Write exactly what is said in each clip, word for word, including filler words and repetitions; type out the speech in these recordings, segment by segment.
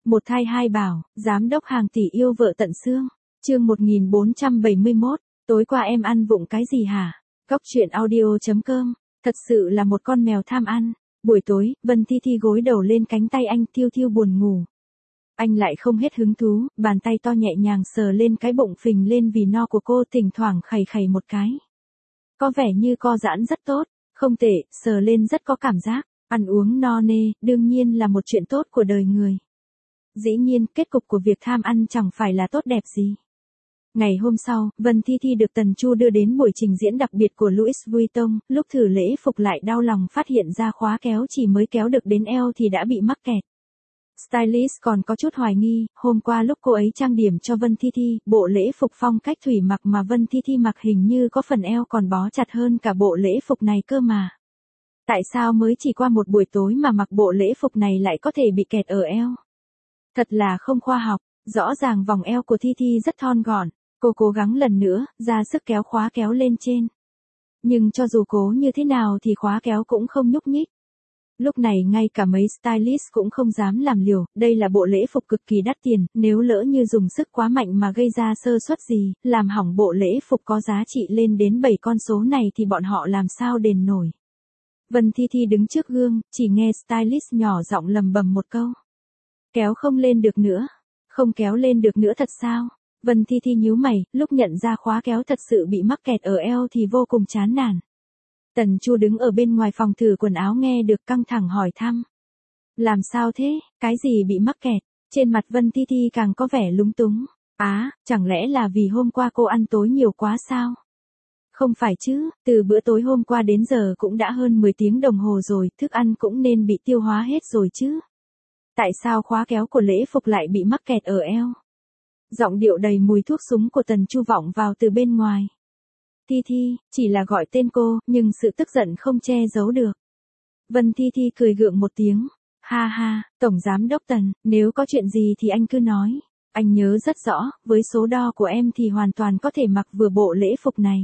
Một thai hai bảo, giám đốc hàng tỷ yêu vợ tận xương. Chương một nghìn bốn trăm bảy mươi mốt, tối qua em ăn vụng cái gì hả? Góc truyện audio chấm com, thật sự là một con mèo tham ăn. Buổi tối, Vân Thi Thi gối đầu lên cánh tay anh, thiêu thiêu buồn ngủ. Anh lại không hết hứng thú, bàn tay to nhẹ nhàng sờ lên cái bụng phình lên vì no của cô, thỉnh thoảng khẩy khẩy một cái. Có vẻ như co giãn rất tốt, không tệ, sờ lên rất có cảm giác. Ăn uống no nê, đương nhiên là một chuyện tốt của đời người. Dĩ nhiên, kết cục của việc tham ăn chẳng phải là tốt đẹp gì. Ngày hôm sau, Vân Thi Thi được Tần Chu đưa đến buổi trình diễn đặc biệt của Louis Vuitton, lúc thử lễ phục lại đau lòng phát hiện ra khóa kéo chỉ mới kéo được đến eo thì đã bị mắc kẹt. Stylist còn có chút hoài nghi, hôm qua lúc cô ấy trang điểm cho Vân Thi Thi, bộ lễ phục phong cách thủy mặc mà Vân Thi Thi mặc hình như có phần eo còn bó chặt hơn cả bộ lễ phục này cơ mà. Tại sao mới chỉ qua một buổi tối mà mặc bộ lễ phục này lại có thể bị kẹt ở eo? Thật là không khoa học, rõ ràng vòng eo của Thi Thi rất thon gọn, cô cố gắng lần nữa, ra sức kéo khóa kéo lên trên. Nhưng cho dù cố như thế nào thì khóa kéo cũng không nhúc nhích. Lúc này ngay cả mấy stylist cũng không dám làm liều, đây là bộ lễ phục cực kỳ đắt tiền, nếu lỡ như dùng sức quá mạnh mà gây ra sơ suất gì, làm hỏng bộ lễ phục có giá trị lên đến bảy con số này thì bọn họ làm sao đền nổi. Vân Thi Thi đứng trước gương, chỉ nghe stylist nhỏ giọng lầm bầm một câu. Kéo không lên được nữa. Không kéo lên được nữa thật sao? Vân Thi Thi nhíu mày, lúc nhận ra khóa kéo thật sự bị mắc kẹt ở eo thì vô cùng chán nản. Tần Chu đứng ở bên ngoài phòng thử quần áo nghe được căng thẳng hỏi thăm. Làm sao thế? Cái gì bị mắc kẹt? Trên mặt Vân Thi Thi càng có vẻ lúng túng. Á, chẳng lẽ là vì hôm qua cô ăn tối nhiều quá sao? Không phải chứ, từ bữa tối hôm qua đến giờ cũng đã hơn mười tiếng đồng hồ rồi, thức ăn cũng nên bị tiêu hóa hết rồi chứ. Tại sao khóa kéo của lễ phục lại bị mắc kẹt ở eo? Giọng điệu đầy mùi thuốc súng của Tần Chu vọng vào từ bên ngoài. Thi Thi, chỉ là gọi tên cô, nhưng sự tức giận không che giấu được. Vân Thi Thi cười gượng một tiếng. Ha ha, Tổng Giám Đốc Tần, nếu có chuyện gì thì anh cứ nói. Anh nhớ rất rõ, với số đo của em thì hoàn toàn có thể mặc vừa bộ lễ phục này.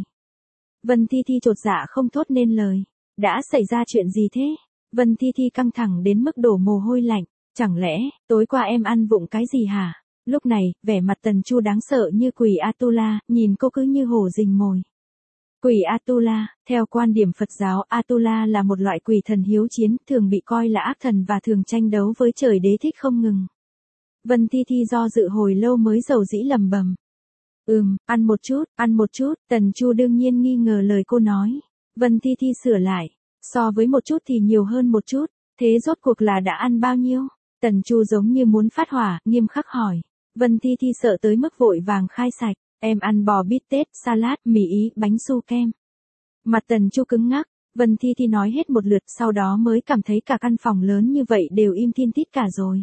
Vân Thi Thi chột dạ không thốt nên lời. Đã xảy ra chuyện gì thế? Vân Thi Thi căng thẳng đến mức đổ mồ hôi lạnh. Chẳng lẽ, tối qua em ăn vụng cái gì hả? Lúc này, vẻ mặt Tần Chu đáng sợ như quỷ Atula, nhìn cô cứ như hổ rình mồi. Quỷ Atula, theo quan điểm Phật giáo, Atula là một loại quỷ thần hiếu chiến, thường bị coi là ác thần và thường tranh đấu với trời đế thích không ngừng. Vân Thi Thi do dự hồi lâu mới dầu dĩ lầm bầm. Ừm, ăn một chút, ăn một chút, Tần Chu đương nhiên nghi ngờ lời cô nói. Vân Thi Thi sửa lại, so với một chút thì nhiều hơn một chút, thế rốt cuộc là đã ăn bao nhiêu? Tần Chu giống như muốn phát hỏa, nghiêm khắc hỏi. Vân Thi Thi sợ tới mức vội vàng khai sạch, em ăn bò bít tết, salad, mì ý, bánh su kem. Mặt Tần Chu cứng ngắc, Vân Thi Thi nói hết một lượt sau đó mới cảm thấy cả căn phòng lớn như vậy đều im thiên tít cả rồi.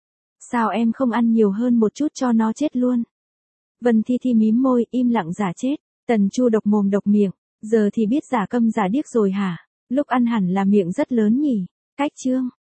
Sao em không ăn nhiều hơn một chút cho nó chết luôn? Vân Thi Thi mím môi, im lặng giả chết. Tần Chu độc mồm độc miệng, giờ thì biết giả câm giả điếc rồi hả? Lúc ăn hẳn là miệng rất lớn nhỉ? Cách chương.